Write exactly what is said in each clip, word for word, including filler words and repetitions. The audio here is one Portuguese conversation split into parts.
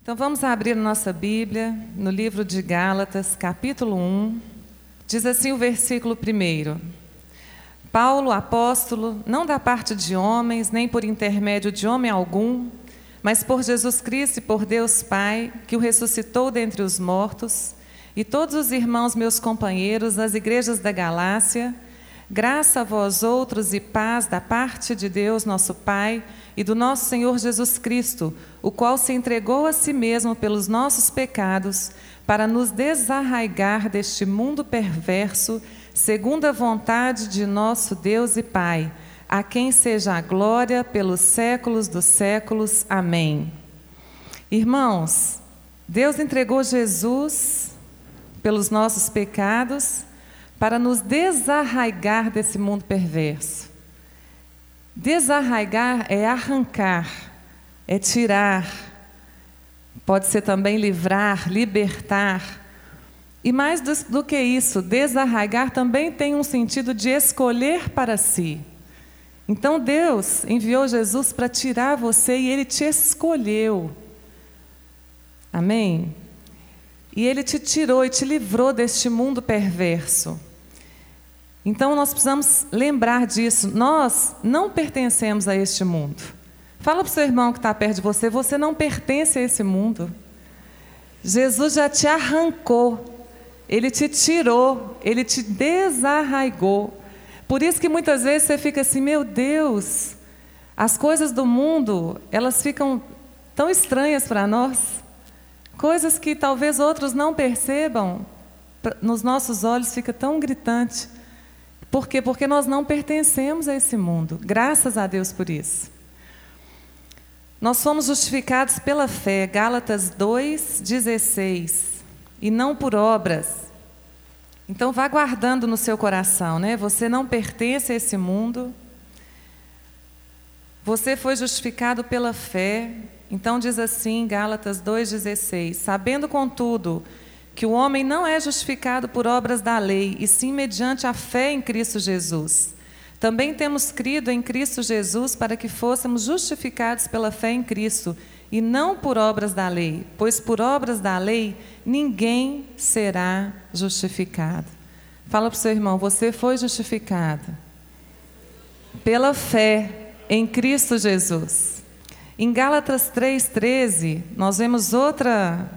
Então vamos abrir nossa Bíblia no livro de Gálatas, capítulo um. Diz assim o versículo primeiro. Paulo, apóstolo, não da parte de homens, nem por intermédio de homem algum, mas por Jesus Cristo e por Deus Pai, que o ressuscitou dentre os mortos, e todos os irmãos meus companheiros das igrejas da Galácia, graça a vós outros e paz da parte de Deus nosso Pai e do nosso Senhor Jesus Cristo, o qual se entregou a si mesmo pelos nossos pecados, para nos desarraigar deste mundo perverso, segundo a vontade de nosso Deus e Pai, a quem seja a glória pelos séculos dos séculos. Amém. Irmãos, Deus entregou Jesus pelos nossos pecados para nos desarraigar desse mundo perverso. Desarraigar é arrancar, é tirar, pode ser também livrar, libertar. E mais do, do que isso, desarraigar também tem um sentido de escolher para si. Então Deus enviou Jesus para tirar você e Ele te escolheu. Amém? E Ele te tirou e te livrou deste mundo perverso. Então nós precisamos lembrar disso. Nós não pertencemos a este mundo. Fala para o seu irmão que está perto de você, você não pertence a esse mundo. Jesus já te arrancou, Ele te tirou, Ele te desarraigou. Por isso que muitas vezes você fica assim, meu Deus, as coisas do mundo, elas ficam tão estranhas para nós. Coisas que talvez outros não percebam, nos nossos olhos fica tão gritante. Por quê? Porque nós não pertencemos a esse mundo. Graças a Deus por isso. Nós fomos justificados pela fé, Gálatas dois, dezesseis, e não por obras. Então vá guardando no seu coração, né? Você não pertence a esse mundo. Você foi justificado pela fé. Então diz assim, Gálatas dois, dezesseis, sabendo contudo que o homem não é justificado por obras da lei, e sim mediante a fé em Cristo Jesus. Também temos crido em Cristo Jesus para que fôssemos justificados pela fé em Cristo, e não por obras da lei, pois por obras da lei ninguém será justificado. Fala para o seu irmão, você foi justificado pela fé em Cristo Jesus. Em Gálatas três, treze, nós vemos outra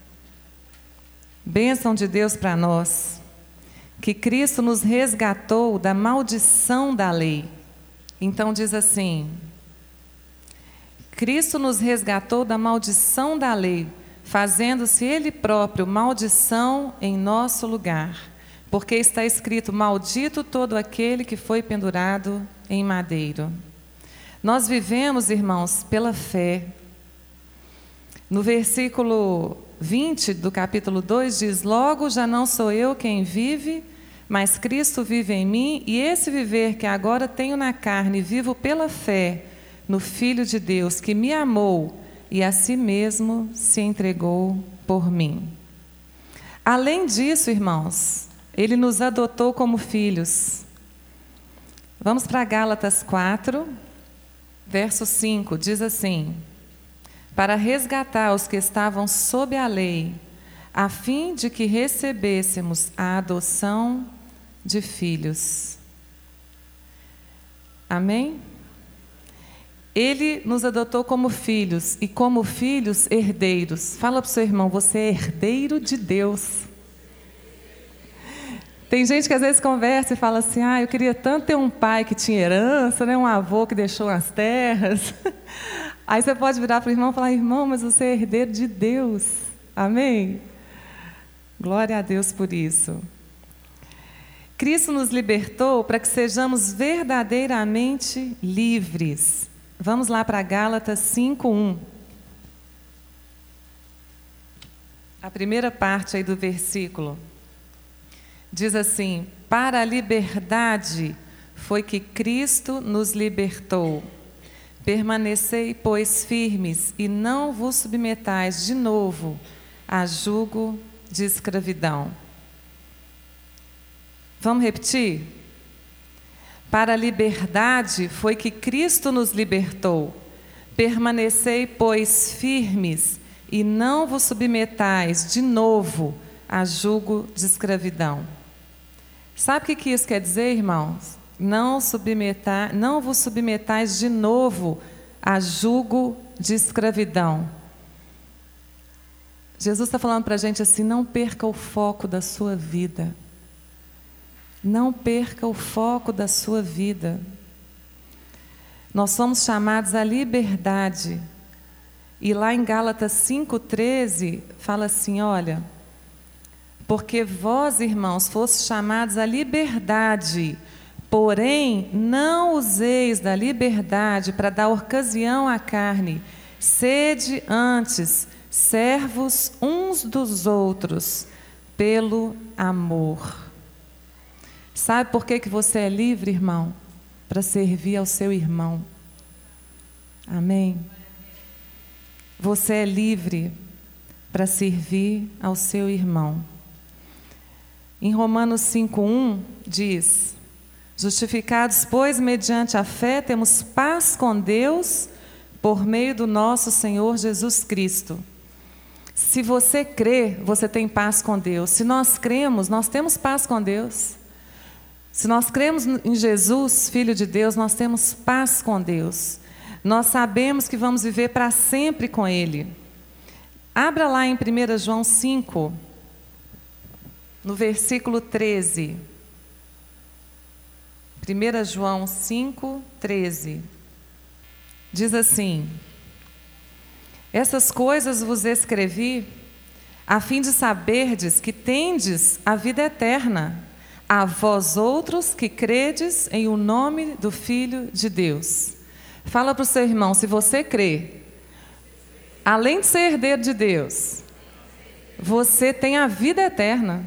bênção de Deus para nós, que Cristo nos resgatou da maldição da lei. Então diz assim, Cristo nos resgatou da maldição da lei, fazendo-se Ele próprio maldição em nosso lugar, porque está escrito, maldito todo aquele que foi pendurado em madeiro. Nós vivemos, irmãos, pela fé. No versículo vinte do capítulo dois diz, logo já não sou eu quem vive, mas Cristo vive em mim, e esse viver que agora tenho na carne, vivo pela fé no Filho de Deus, que me amou e a si mesmo se entregou por mim. Além disso, irmãos, Ele nos adotou como filhos. Vamos para Gálatas quatro, verso cinco, diz assim, para resgatar os que estavam sob a lei, a fim de que recebêssemos a adoção de filhos. Amém? Ele nos adotou como filhos, e como filhos, herdeiros. Fala para o seu irmão, você é herdeiro de Deus. Tem gente que às vezes conversa e fala assim, ah, eu queria tanto ter um pai que tinha herança, né? Um avô que deixou as terras. Aí você pode virar para o irmão e falar, irmão, mas você é herdeiro de Deus. Amém? Glória a Deus por isso. Cristo nos libertou para que sejamos verdadeiramente livres. Vamos lá para Gálatas cinco, um. A primeira parte aí do versículo. Diz assim, para a liberdade foi que Cristo nos libertou. Permanecei, pois, firmes, e não vos submetais de novo a jugo de escravidão. Vamos repetir? Para a liberdade foi que Cristo nos libertou. Permanecei, pois, firmes, e não vos submetais de novo a jugo de escravidão. Sabe o que isso quer dizer, irmãos? Não, submetar, não vos submetais de novo a jugo de escravidão. Jesus está falando para a gente assim: não perca o foco da sua vida. Não perca o foco da sua vida. Nós somos chamados à liberdade. E lá em Gálatas cinco, treze, fala assim, olha, porque vós, irmãos, fostes chamados à liberdade, porém não useis da liberdade para dar ocasião à carne, sede antes servos uns dos outros pelo amor. Sabe por que que você é livre, irmão? Para servir ao seu irmão. Amém? Você é livre para servir ao seu irmão. Em Romanos cinco, um diz: justificados, pois, mediante a fé, temos paz com Deus por meio do nosso Senhor Jesus Cristo. Se você crê, você tem paz com Deus. Se nós cremos, nós temos paz com Deus. Se nós cremos em Jesus, Filho de Deus, nós temos paz com Deus. Nós sabemos que vamos viver para sempre com Ele. Abra lá em primeira João cinco, no versículo treze. primeira João cinco, treze. Diz assim: essas coisas vos escrevi, a fim de saberdes que tendes a vida eterna, a vós outros que credes em o nome do Filho de Deus. Fala para o seu irmão, se você crê, além de ser herdeiro de Deus, você tem a vida eterna.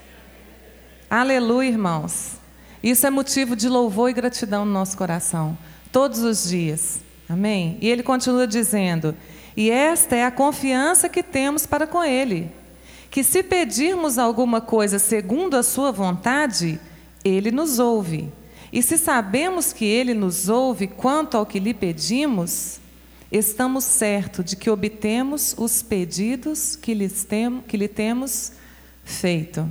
Aleluia, irmãos. Isso é motivo de louvor e gratidão no nosso coração, todos os dias. Amém? E ele continua dizendo: e esta é a confiança que temos para com Ele, que se pedirmos alguma coisa segundo a sua vontade, Ele nos ouve. E se sabemos que Ele nos ouve quanto ao que lhe pedimos, estamos certos de que obtemos os pedidos que, lhes tem, que lhe temos feito.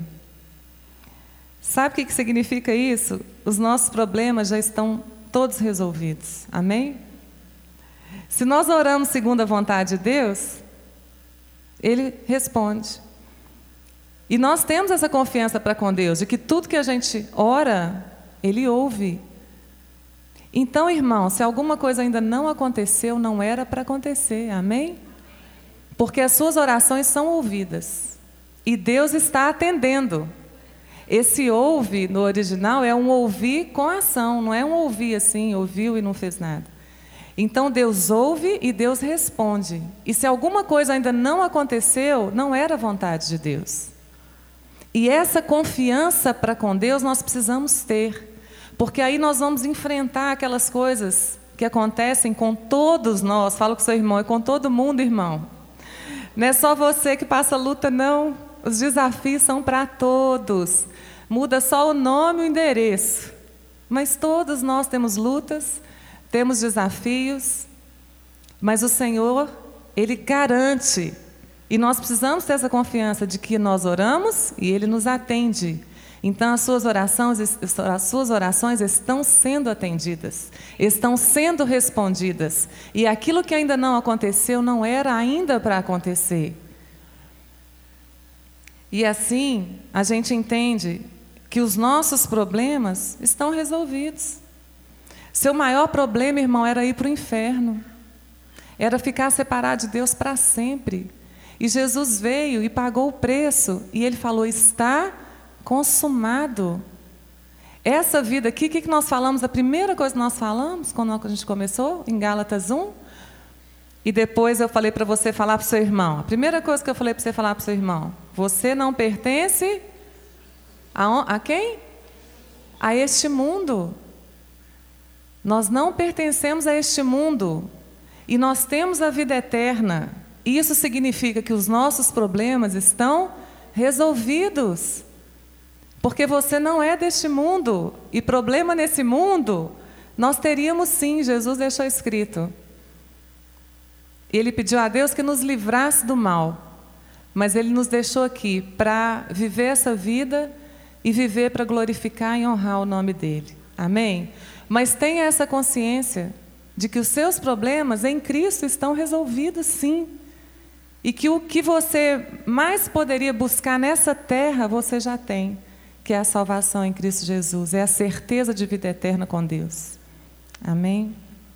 Sabe o que significa isso? Os nossos problemas já estão todos resolvidos. Amém? Se nós oramos segundo a vontade de Deus, Ele responde. E nós temos essa confiança para com Deus, de que tudo que a gente ora, Ele ouve. Então, irmão, se alguma coisa ainda não aconteceu, não era para acontecer, amém? Porque as suas orações são ouvidas. E Deus está atendendo. Esse ouve, no original, é um ouvir com ação, não é um ouvir assim, ouviu e não fez nada. Então, Deus ouve e Deus responde. E se alguma coisa ainda não aconteceu, não era vontade de Deus. E essa confiança para com Deus nós precisamos ter, porque aí nós vamos enfrentar aquelas coisas que acontecem com todos nós. Fala com seu irmão, é com todo mundo, irmão. Não é só você que passa luta, não. Os desafios são para todos. Muda só o nome e o endereço. Mas todos nós temos lutas, temos desafios, mas o Senhor, Ele garante. E nós precisamos ter essa confiança de que nós oramos e Ele nos atende. Então as suas orações, as suas orações estão sendo atendidas, estão sendo respondidas. E aquilo que ainda não aconteceu não era ainda para acontecer. E assim a gente entende que os nossos problemas estão resolvidos. Seu maior problema, irmão, era ir para o inferno. Era ficar separado de Deus para sempre. E Jesus veio e pagou o preço. E Ele falou, está consumado. Essa vida aqui, o que nós falamos? A primeira coisa que nós falamos, quando a gente começou, em Gálatas um. E depois eu falei para você falar para o seu irmão. A primeira coisa que eu falei para você falar para o seu irmão. Você não pertence a, a quem? A este mundo. Nós não pertencemos a este mundo. E nós temos a vida eterna. Isso significa que os nossos problemas estão resolvidos. Porque você não é deste mundo. E problema nesse mundo, nós teríamos sim, Jesus deixou escrito. Ele pediu a Deus que nos livrasse do mal, mas Ele nos deixou aqui para viver essa vida e viver para glorificar e honrar o nome dEle. Amém? Mas tenha essa consciência de que os seus problemas em Cristo estão resolvidos, sim. E que o que você mais poderia buscar nessa terra, você já tem, que é a salvação em Cristo Jesus, é a certeza de vida eterna com Deus. Amém?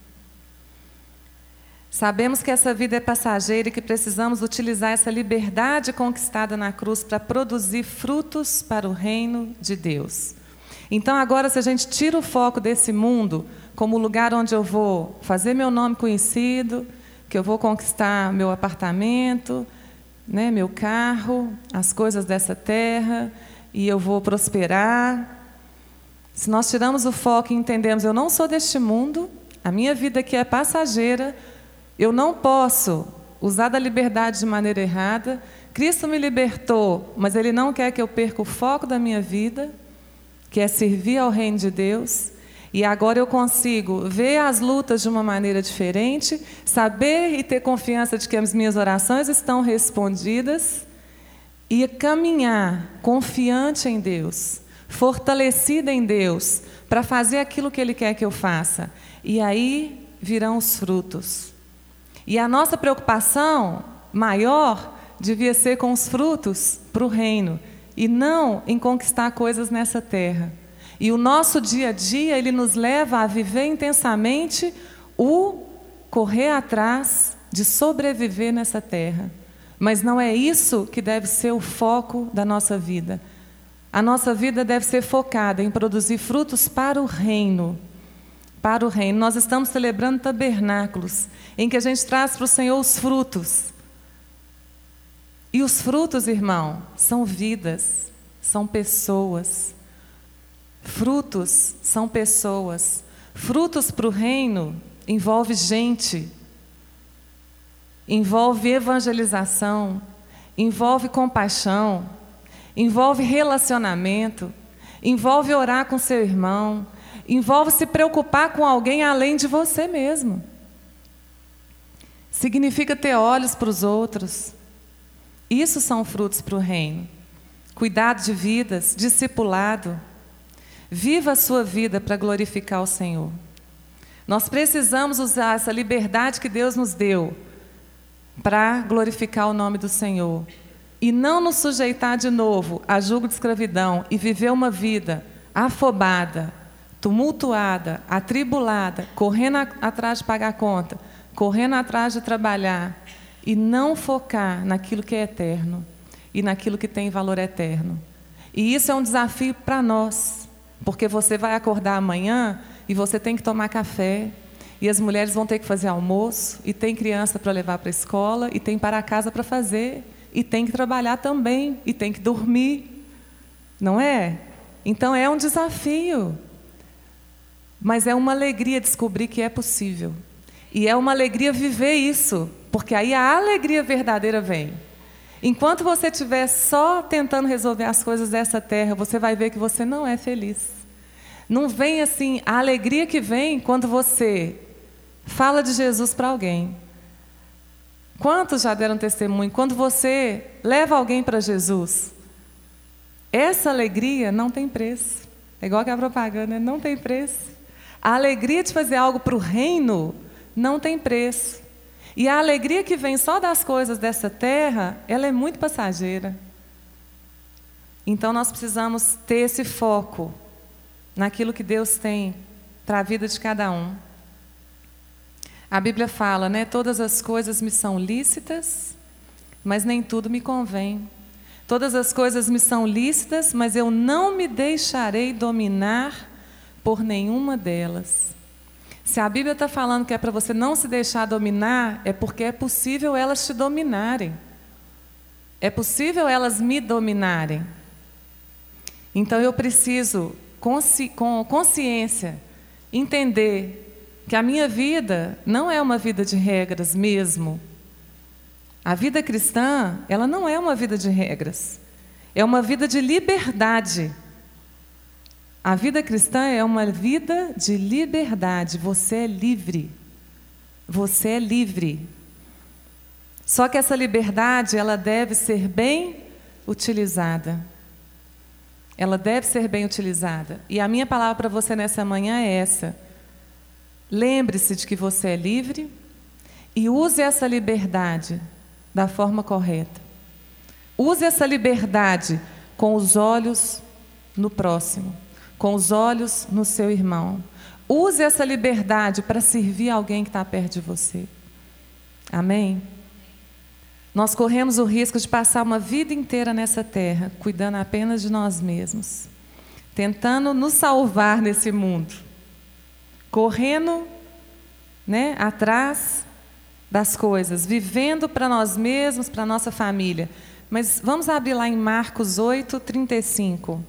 Sabemos que essa vida é passageira e que precisamos utilizar essa liberdade conquistada na cruz para produzir frutos para o reino de Deus. Então agora, se a gente tira o foco desse mundo como o lugar onde eu vou fazer meu nome conhecido, que eu vou conquistar meu apartamento, né, meu carro, as coisas dessa terra, e eu vou prosperar. Se nós tiramos o foco e entendemos, eu não sou deste mundo, a minha vida aqui é passageira, eu não posso usar da liberdade de maneira errada. Cristo me libertou, mas Ele não quer que eu perca o foco da minha vida, que é servir ao reino de Deus. E agora eu consigo ver as lutas de uma maneira diferente, saber e ter confiança de que as minhas orações estão respondidas e caminhar confiante em Deus, fortalecida em Deus, para fazer aquilo que Ele quer que eu faça. E aí virão os frutos. E a nossa preocupação maior devia ser com os frutos para o reino, e não em conquistar coisas nessa terra. E o nosso dia a dia, ele nos leva a viver intensamente o correr atrás de sobreviver nessa terra. Mas não é isso que deve ser o foco da nossa vida. A nossa vida deve ser focada em produzir frutos para o reino. Para o reino. Nós estamos celebrando tabernáculos, em que a gente traz para o Senhor os frutos. E os frutos, irmão, são vidas, são pessoas. Frutos são pessoas. Frutos para o reino envolve gente, envolve evangelização, envolve compaixão, envolve relacionamento, envolve orar com seu irmão, envolve se preocupar com alguém além de você mesmo. Significa ter olhos para os outros. Isso são frutos para o reino. Cuidado de vidas, discipulado. Viva a sua vida para glorificar o Senhor. Nós precisamos usar essa liberdade que Deus nos deu para glorificar o nome do Senhor. E não nos sujeitar de novo a jugo de escravidão e viver uma vida afobada, tumultuada, atribulada, correndo a, atrás de pagar conta, correndo atrás de trabalhar e não focar naquilo que é eterno e naquilo que tem valor eterno. E isso é um desafio para nós. Porque você vai acordar amanhã e você tem que tomar café, e as mulheres vão ter que fazer almoço, e tem criança para levar para a escola, e tem para casa para fazer, e tem que trabalhar também, e tem que dormir. Não é? Então é um desafio. Mas é uma alegria descobrir que é possível. E é uma alegria viver isso, porque aí a alegria verdadeira vem. Enquanto você estiver só tentando resolver as coisas dessa terra, você vai ver que você não é feliz. Não vem assim, a alegria que vem quando você fala de Jesus para alguém. Quantos já deram testemunho? Quando você leva alguém para Jesus, essa alegria não tem preço. É igual que a propaganda, né? Não tem preço. A alegria de fazer algo para o reino não tem preço. E a alegria que vem só das coisas dessa terra, ela é muito passageira. Então nós precisamos ter esse foco naquilo que Deus tem para a vida de cada um. A Bíblia fala, né? Todas as coisas me são lícitas, mas nem tudo me convém. Todas as coisas me são lícitas, mas eu não me deixarei dominar por nenhuma delas. Se a Bíblia está falando que é para você não se deixar dominar, é porque é possível elas te dominarem. É possível elas me dominarem. Então eu preciso, consci, com consciência, entender que a minha vida não é uma vida de regras mesmo. A vida cristã, ela não é uma vida de regras. É uma vida de liberdade. A vida cristã é uma vida de liberdade. Você é livre. Você é livre. Só que essa liberdade, ela deve ser bem utilizada. Ela deve ser bem utilizada. E a minha palavra para você nessa manhã é essa. Lembre-se de que você é livre e use essa liberdade da forma correta. Use essa liberdade com os olhos no próximo, com os olhos no seu irmão. Use essa liberdade para servir alguém que está perto de você. Amém? Nós corremos o risco de passar uma vida inteira nessa terra, cuidando apenas de nós mesmos, tentando nos salvar nesse mundo, correndo, né, atrás das coisas, vivendo para nós mesmos, para a nossa família. Mas vamos abrir lá em Marcos oito, trinta e cinco.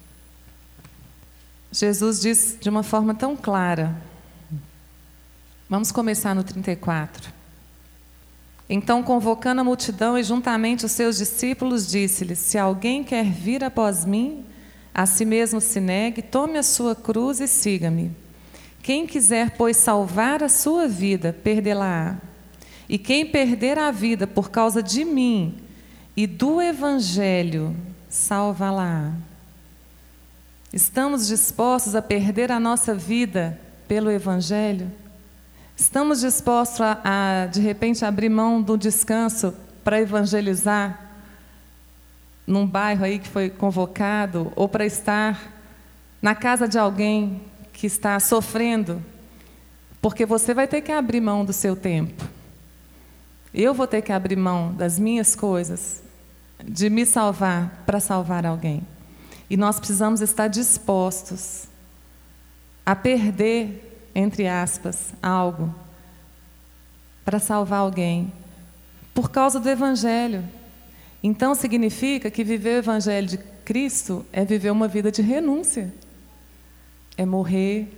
Jesus diz de uma forma tão clara. Vamos começar no trinta e quatro. Então, convocando a multidão e juntamente os seus discípulos, disse-lhes: se alguém quer vir após mim, a si mesmo se negue, tome a sua cruz e siga-me. Quem quiser, pois, salvar a sua vida, perdê-la-á. E quem perder a vida por causa de mim e do Evangelho, salvá-la-á. Estamos dispostos a perder a nossa vida pelo Evangelho? Estamos dispostos a, a, de repente, abrir mão do descanso para evangelizar num bairro aí que foi convocado, ou para estar na casa de alguém que está sofrendo? Porque você vai ter que abrir mão do seu tempo. Eu vou ter que abrir mão das minhas coisas, de me salvar para salvar alguém. E nós precisamos estar dispostos a perder, entre aspas, algo para salvar alguém, por causa do Evangelho. Então significa que viver o Evangelho de Cristo é viver uma vida de renúncia, é morrer.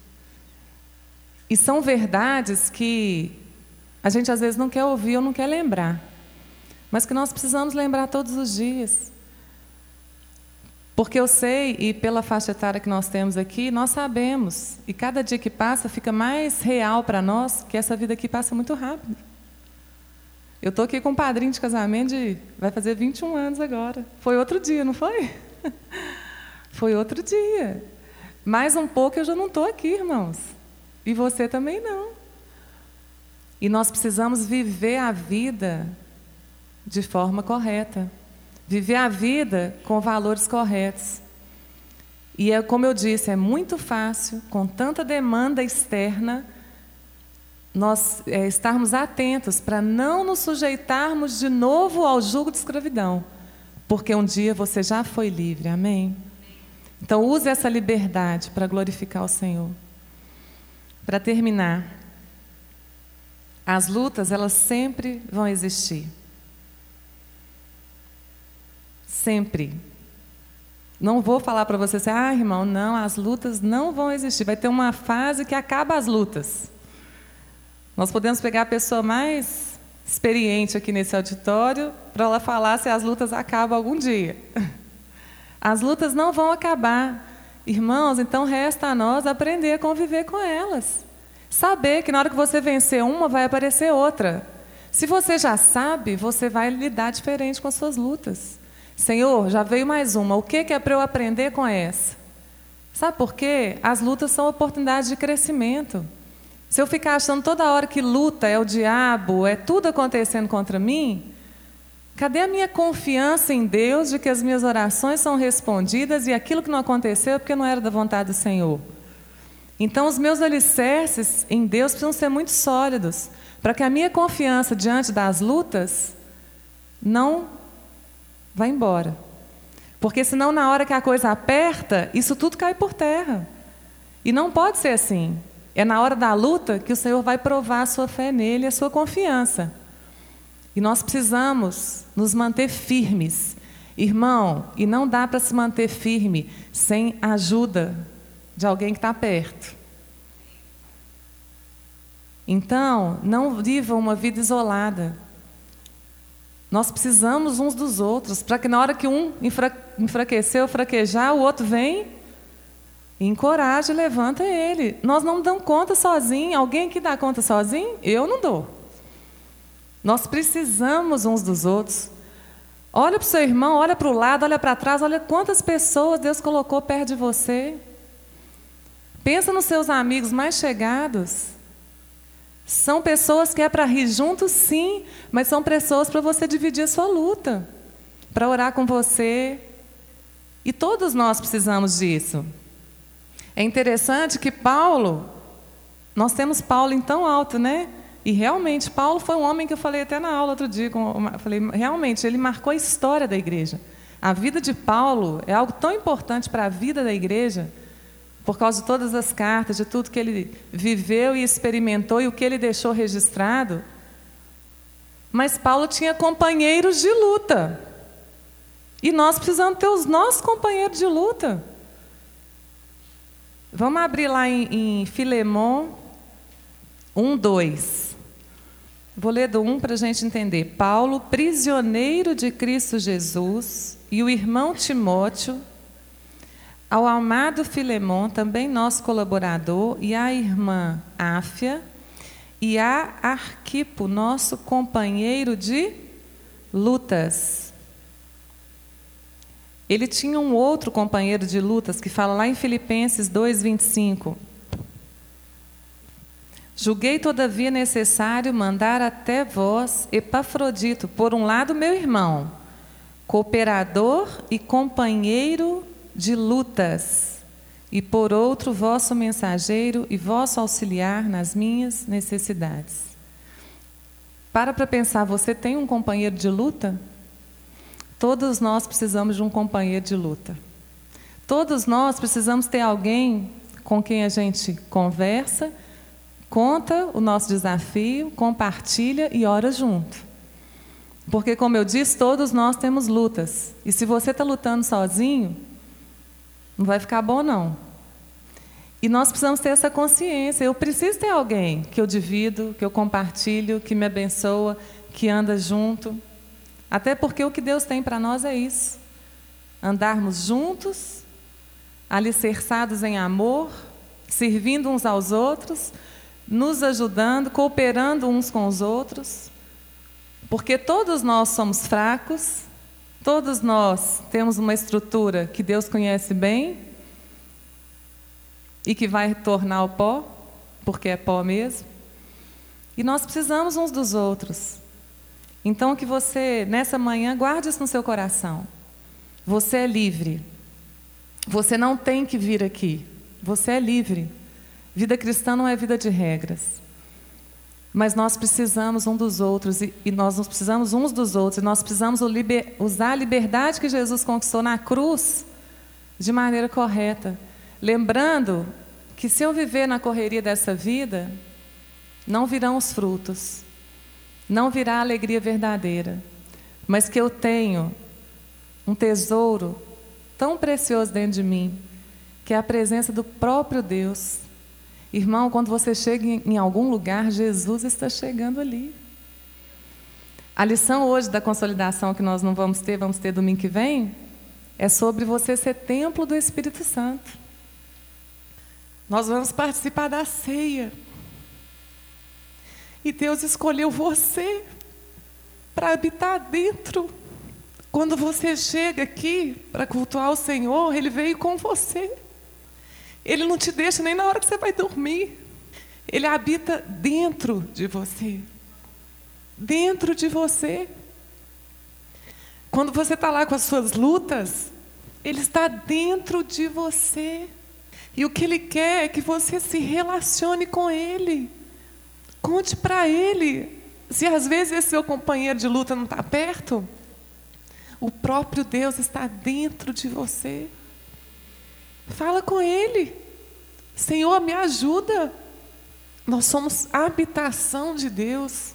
E são verdades que a gente às vezes não quer ouvir ou não quer lembrar, mas que nós precisamos lembrar todos os dias. Porque eu sei, e pela faixa etária que nós temos aqui, nós sabemos, e cada dia que passa fica mais real para nós, que essa vida aqui passa muito rápido. Eu estou aqui com um padrinho de casamento de... vai fazer vinte e um anos agora. Foi outro dia, não foi? Foi outro dia. Mais um pouco eu já não estou aqui, irmãos. E você também não. E nós precisamos viver a vida de forma correta. Viver a vida com valores corretos. E é como eu disse, é muito fácil, com tanta demanda externa, nós é, estarmos atentos para não nos sujeitarmos de novo ao jugo de escravidão. Porque um dia você já foi livre, amém? Então use essa liberdade para glorificar o Senhor. Para terminar, as lutas, elas sempre vão existir. Sempre. Não vou falar para você assim, ah, irmão, não, as lutas não vão existir. Vai ter uma fase que acaba as lutas. Nós podemos pegar a pessoa mais experiente aqui nesse auditório para ela falar se as lutas acabam algum dia. As lutas não vão acabar. Irmãos, então resta a nós aprender a conviver com elas. Saber que na hora que você vencer uma, vai aparecer outra. Se você já sabe, você vai lidar diferente com as suas lutas. Senhor, já veio mais uma. O que é para eu aprender com essa? Sabe por quê? As lutas são oportunidades de crescimento. Se eu ficar achando toda hora que luta é o diabo, é tudo acontecendo contra mim, cadê a minha confiança em Deus de que as minhas orações são respondidas e aquilo que não aconteceu é porque não era da vontade do Senhor? Então, os meus alicerces em Deus precisam ser muito sólidos, para que a minha confiança diante das lutas não vá embora. Porque senão, na hora que a coisa aperta, isso tudo cai por terra. E não pode ser assim. É na hora da luta que o Senhor vai provar a sua fé nele e a sua confiança. E nós precisamos nos manter firmes. Irmão, e não dá para se manter firme sem a ajuda de alguém que está perto. Então, não viva uma vida isolada. Nós precisamos uns dos outros, para que na hora que um enfra enfraquecer ou fraquejar, o outro vem e encoraja e levanta ele. Nós não damos conta sozinho. Alguém que dá conta sozinho? Eu não dou. Nós precisamos uns dos outros. Olha para o seu irmão, olha para o lado, olha para trás, olha quantas pessoas Deus colocou perto de você. Pensa nos seus amigos mais chegados. São pessoas que é para rir juntos, sim, mas são pessoas para você dividir a sua luta, para orar com você. E todos nós precisamos disso. É interessante que Paulo, nós temos Paulo em tão alto, né? E realmente, Paulo foi um homem que eu falei até na aula outro dia, eu falei, realmente, ele marcou a história da igreja. A vida de Paulo é algo tão importante para a vida da igreja, por causa de todas as cartas, de tudo que ele viveu e experimentou e o que ele deixou registrado. Mas Paulo tinha companheiros de luta. E nós precisamos ter os nossos companheiros de luta. Vamos abrir lá em, em Filemon um, dois. Vou ler do um para a gente entender. Paulo, prisioneiro de Cristo Jesus, e o irmão Timóteo, ao amado Filemon, também nosso colaborador, e à irmã Áfia, e a Arquipo, nosso companheiro de lutas. Ele tinha um outro companheiro de lutas, que fala lá em Filipenses dois, vinte e cinco. Julguei, todavia, necessário mandar até vós Epafrodito, por um lado, meu irmão, cooperador e companheiro de lutas, e por outro, vosso mensageiro e vosso auxiliar nas minhas necessidades. Para para pensar, você tem um companheiro de luta? Todos nós precisamos de um companheiro de luta. Todos nós precisamos ter alguém com quem a gente conversa, conta o nosso desafio, compartilha e ora junto. Porque, como eu disse, todos nós temos lutas. E se você está lutando sozinho, não vai ficar bom, não. E nós precisamos ter essa consciência. Eu preciso ter alguém que eu divido, que eu compartilho, que me abençoa, que anda junto. Até porque o que Deus tem para nós é isso. Andarmos juntos, alicerçados em amor, servindo uns aos outros, nos ajudando, cooperando uns com os outros. Porque todos nós somos fracos, todos nós temos uma estrutura que Deus conhece bem e que vai tornar ao pó, porque é pó mesmo. E nós precisamos uns dos outros. Então, que você, nessa manhã, guarde isso no seu coração. Você é livre. Você não tem que vir aqui. Você é livre. Vida cristã não é vida de regras. Mas nós precisamos um dos outros, e, e nós precisamos uns dos outros, e nós precisamos o liber, usar a liberdade que Jesus conquistou na cruz de maneira correta. Lembrando que se eu viver na correria dessa vida, não virão os frutos, não virá a alegria verdadeira, mas que eu tenho um tesouro tão precioso dentro de mim, que é a presença do próprio Deus. Irmão, quando você chega em, em algum lugar, Jesus está chegando ali. A lição hoje da consolidação que nós não vamos ter, vamos ter domingo que vem, é sobre você ser templo do Espírito Santo. Nós vamos participar da ceia. E Deus escolheu você para habitar dentro. Quando você chega aqui para cultuar o Senhor, Ele veio com você. Ele não te deixa nem na hora que você vai dormir. Ele habita dentro de você. Dentro de você. Quando você está lá com as suas lutas, Ele está dentro de você. E o que Ele quer é que você se relacione com Ele. Conte para Ele. Se às vezes esse seu companheiro de luta não está perto, o próprio Deus está dentro de você. Fala com Ele. Senhor, me ajuda. Nós somos a habitação de Deus.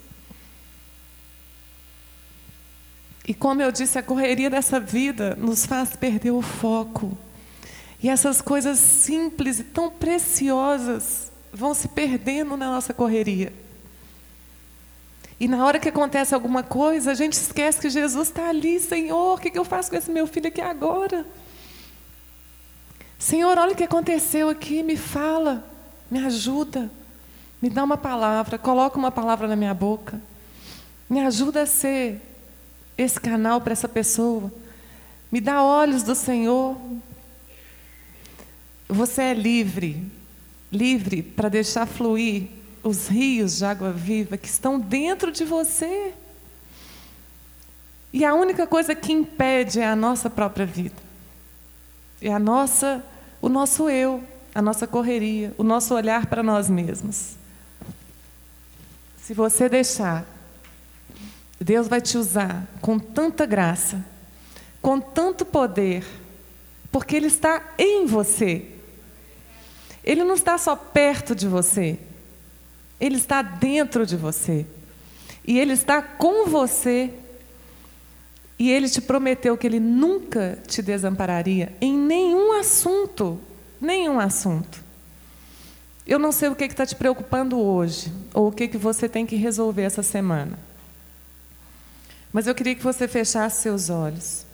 E como eu disse, a correria dessa vida nos faz perder o foco. E essas coisas simples e tão preciosas vão se perdendo na nossa correria. E na hora que acontece alguma coisa, a gente esquece que Jesus está ali. Senhor, o que eu faço com esse meu filho aqui agora? Senhor, olha o que aconteceu aqui, me fala, me ajuda, me dá uma palavra, coloca uma palavra na minha boca. Me ajuda a ser esse canal para essa pessoa. Me dá olhos do Senhor. Você é livre, livre para deixar fluir os rios de água viva que estão dentro de você. E a única coisa que impede é a nossa própria vida. É a nossa, o nosso eu, a nossa correria, o nosso olhar para nós mesmos. Se você deixar, Deus vai te usar com tanta graça, com tanto poder, porque Ele está em você. Ele não está só perto de você, Ele está dentro de você. E Ele está com você. E Ele te prometeu que Ele nunca te desampararia em nenhum assunto. Nenhum assunto. Eu não sei o que está te preocupando hoje, ou o que, que você tem que resolver essa semana. Mas eu queria que você fechasse seus olhos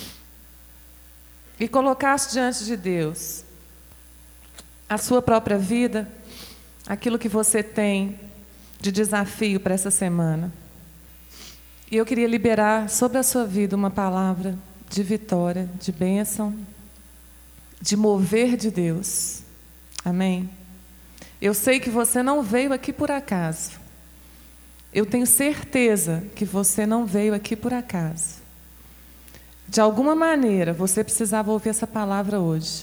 e colocasse diante de Deus a sua própria vida, aquilo que você tem de desafio para essa semana. E eu queria liberar sobre a sua vida uma palavra de vitória, de bênção, de mover de Deus. Amém? Eu sei que você não veio aqui por acaso. Eu tenho certeza que você não veio aqui por acaso. De alguma maneira, você precisava ouvir essa palavra hoje.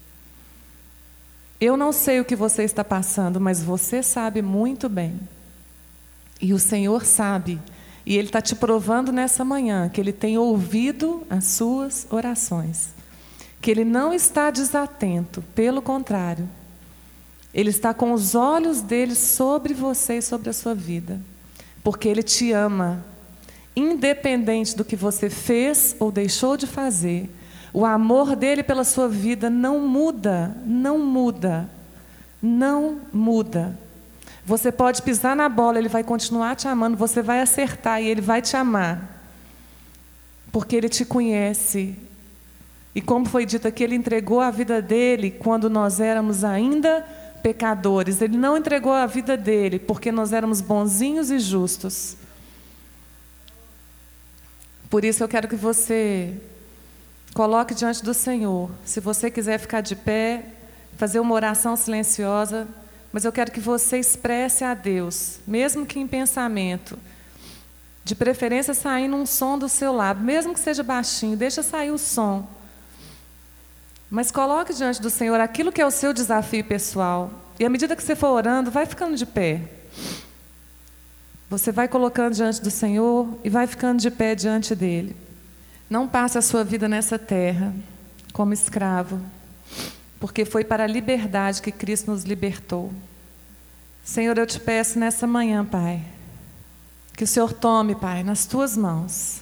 Eu não sei o que você está passando, mas você sabe muito bem. E o Senhor sabe. E Ele está te provando nessa manhã que Ele tem ouvido as suas orações. Que Ele não está desatento, pelo contrário. Ele está com os olhos dele sobre você e sobre a sua vida. Porque Ele te ama. Independente do que você fez ou deixou de fazer, o amor dele pela sua vida não muda, não muda, não muda. Você pode pisar na bola, Ele vai continuar te amando, você vai acertar e Ele vai te amar. Porque Ele te conhece. E como foi dito aqui, Ele entregou a vida dele quando nós éramos ainda pecadores. Ele não entregou a vida dele porque nós éramos bonzinhos e justos. Por isso eu quero que você coloque diante do Senhor. Se você quiser ficar de pé, fazer uma oração silenciosa, mas eu quero que você expresse a Deus, mesmo que em pensamento, de preferência saindo um som do seu lábio, mesmo que seja baixinho, deixa sair o som. Mas coloque diante do Senhor aquilo que é o seu desafio pessoal. E à medida que você for orando, vai ficando de pé. Você vai colocando diante do Senhor e vai ficando de pé diante dEle. Não passe a sua vida nessa terra como escravo, porque foi para a liberdade que Cristo nos libertou. Senhor, eu te peço nessa manhã, Pai, que o Senhor tome, Pai, nas tuas mãos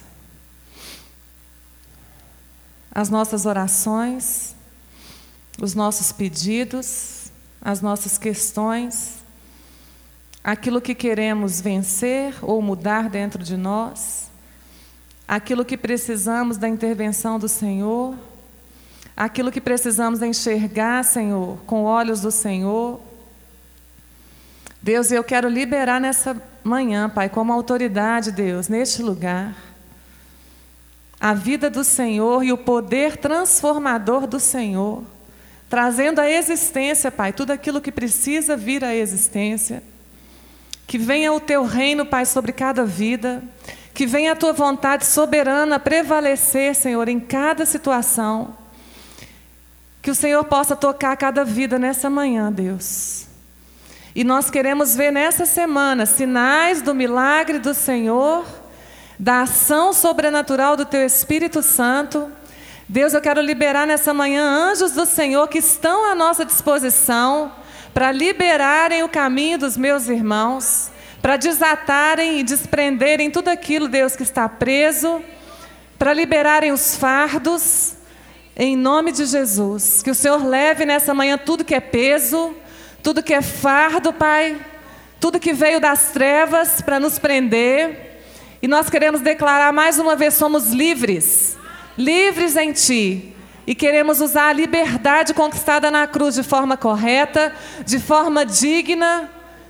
as nossas orações, os nossos pedidos, as nossas questões, aquilo que queremos vencer ou mudar dentro de nós, aquilo que precisamos da intervenção do Senhor, aquilo que precisamos enxergar, Senhor, com olhos do Senhor. Deus, eu quero liberar nessa manhã, Pai, como autoridade, Deus, neste lugar, a vida do Senhor e o poder transformador do Senhor, trazendo à existência, Pai, tudo aquilo que precisa vir à existência. Que venha o Teu reino, Pai, sobre cada vida, que venha a Tua vontade soberana prevalecer, Senhor, em cada situação. Que o Senhor possa tocar cada vida nessa manhã, Deus. E nós queremos ver nessa semana sinais do milagre do Senhor, da ação sobrenatural do Teu Espírito Santo. Deus, eu quero liberar nessa manhã anjos do Senhor que estão à nossa disposição para liberarem o caminho dos meus irmãos, para desatarem e desprenderem tudo aquilo, Deus, que está preso, para liberarem os fardos, em nome de Jesus. Que o Senhor leve nessa manhã tudo que é peso, tudo que é fardo, Pai, tudo que veio das trevas para nos prender. E nós queremos declarar mais uma vez, somos livres, livres em Ti. E queremos usar a liberdade conquistada na cruz de forma correta, de forma digna,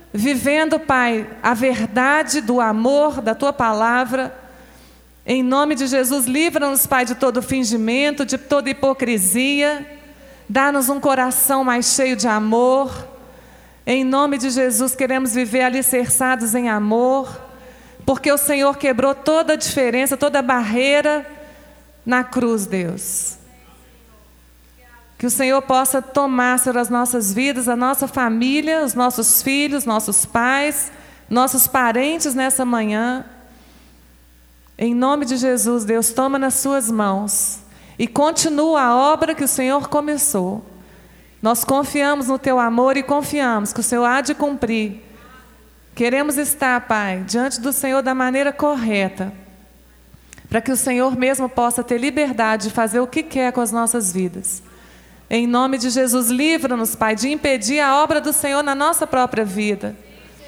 vivendo, Pai, a verdade do amor da Tua palavra. Em nome de Jesus, livra-nos, Pai, de todo fingimento, de toda hipocrisia. Dá-nos um coração mais cheio de amor. Em nome de Jesus, queremos viver alicerçados em amor, porque o Senhor quebrou toda a diferença, toda a barreira na cruz, Deus. Que o Senhor possa tomar, Senhor, as nossas vidas, a nossa família, os nossos filhos, nossos pais, nossos parentes nessa manhã. Em nome de Jesus, Deus, toma nas suas mãos e continua a obra que o Senhor começou. Nós confiamos no Teu amor e confiamos que o Senhor há de cumprir. Queremos estar, Pai, diante do Senhor da maneira correta, para que o Senhor mesmo possa ter liberdade de fazer o que quer com as nossas vidas. Em nome de Jesus, livra-nos, Pai, de impedir a obra do Senhor na nossa própria vida.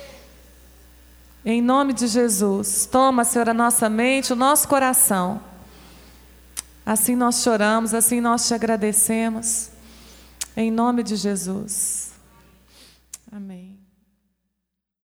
Em nome de Jesus, toma, Senhor, a nossa mente, o nosso coração. Assim nós choramos, assim nós te agradecemos. Em nome de Jesus. Amém.